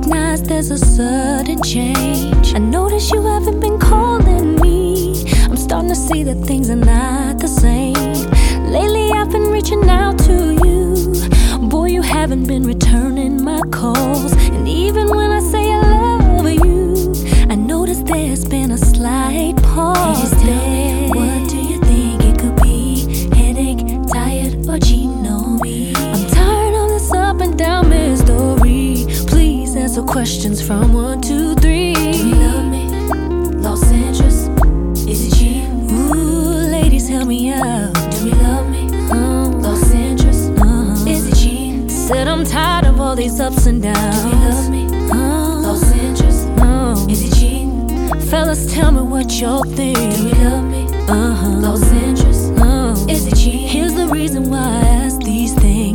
recognize there's a sudden change. I notice you haven't been calling me. I'm starting to see that things are not the same. Lately I've been reaching out to you. Boy, you haven't been returning my calls. And even when I say I love you, I notice there's been a slight pause. Just tell me, what do you think it could be? Headache, tired, or cheating on me? I'm tired of this up and down mystery. Please answer questions from 1 to 3. Do you love me? Los Angeles, is it cheating? Ooh, ladies, help me out. Do we love me? Los Angeles, is it cheating? Said I'm tired of all these ups and downs. Do we love me? Los Angeles, is it cheating? Fellas, tell me what y'all think. Do we love me? Los Angeles, is it cheating? Here's the reason why I ask these things.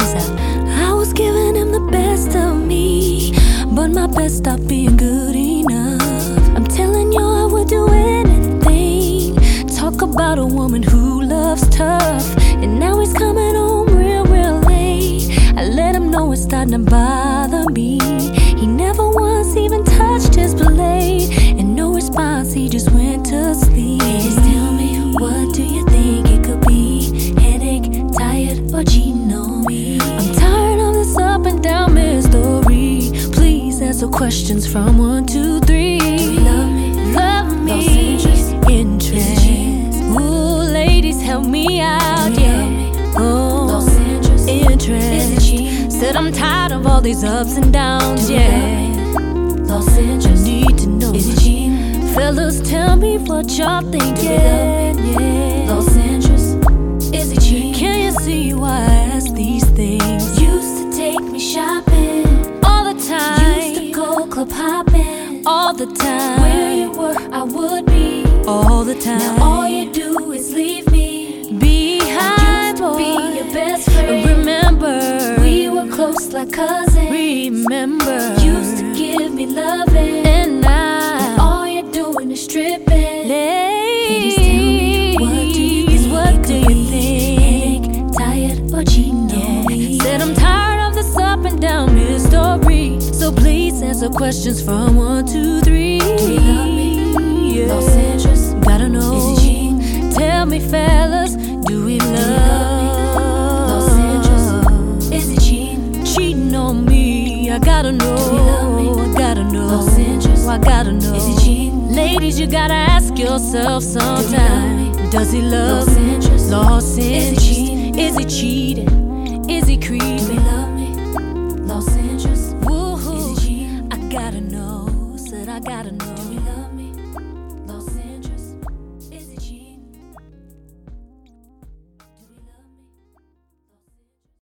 I was giving him the best of me, but my best stopped being good enough. I'm telling you I would do anything. Talk about a woman who loves tough, and now he's coming home real late. I let him know it's starting to bother me. He never once even touched his plate, and no response, he just went to sleep. Just tell me, what do you think it could be? Headache, tired, or cheating on me? I'm tired of this up and down mystery. Please answer questions from 1 to 3. Do you love me? Love me. Los Angeles, Interest. Ooh, ladies, help me out. Do you love me? Los Angeles, is it Interest. cheating? Said I'm tired of all these ups and downs. Do you love me? Los Angeles, Need to know. is it cheating? Fellas, tell me what y'all think. Do you love me? Los Angeles, is it cheating? Can you see why I ask these things? Used to take me shopping, All the time. used to go club hopping. All the time. Where you were, I would be. All the time. Now all you do is leave me. Behind, Used to be boy. your best friend. Remember. We were close like cousins. Remember. Used to give me loving. And now. All you're doing is stripping. Ladies, tell me, what do you think? what do you think? Headache, tired, or cheating on me? Said I'm tired of this up and down mystery. So please answer questions from 1 to 3. Do you love me? Yeah. Los Angeles, Gotta know. is it cheating? Tell me, fellas, do we love? Los Angeles, is it cheating? Cheating on me, I gotta know. Do we love me? I gotta know. Los Angeles, I gotta know. is it cheating? Ladies, you gotta ask yourself sometime. me? Does he love Los me? Angeles, Los is it Angeles. cheating? Is he cheating? Is he Do we creeping? love me? Los Angeles, Woo, is it cheating? I gotta know. Said I gotta know.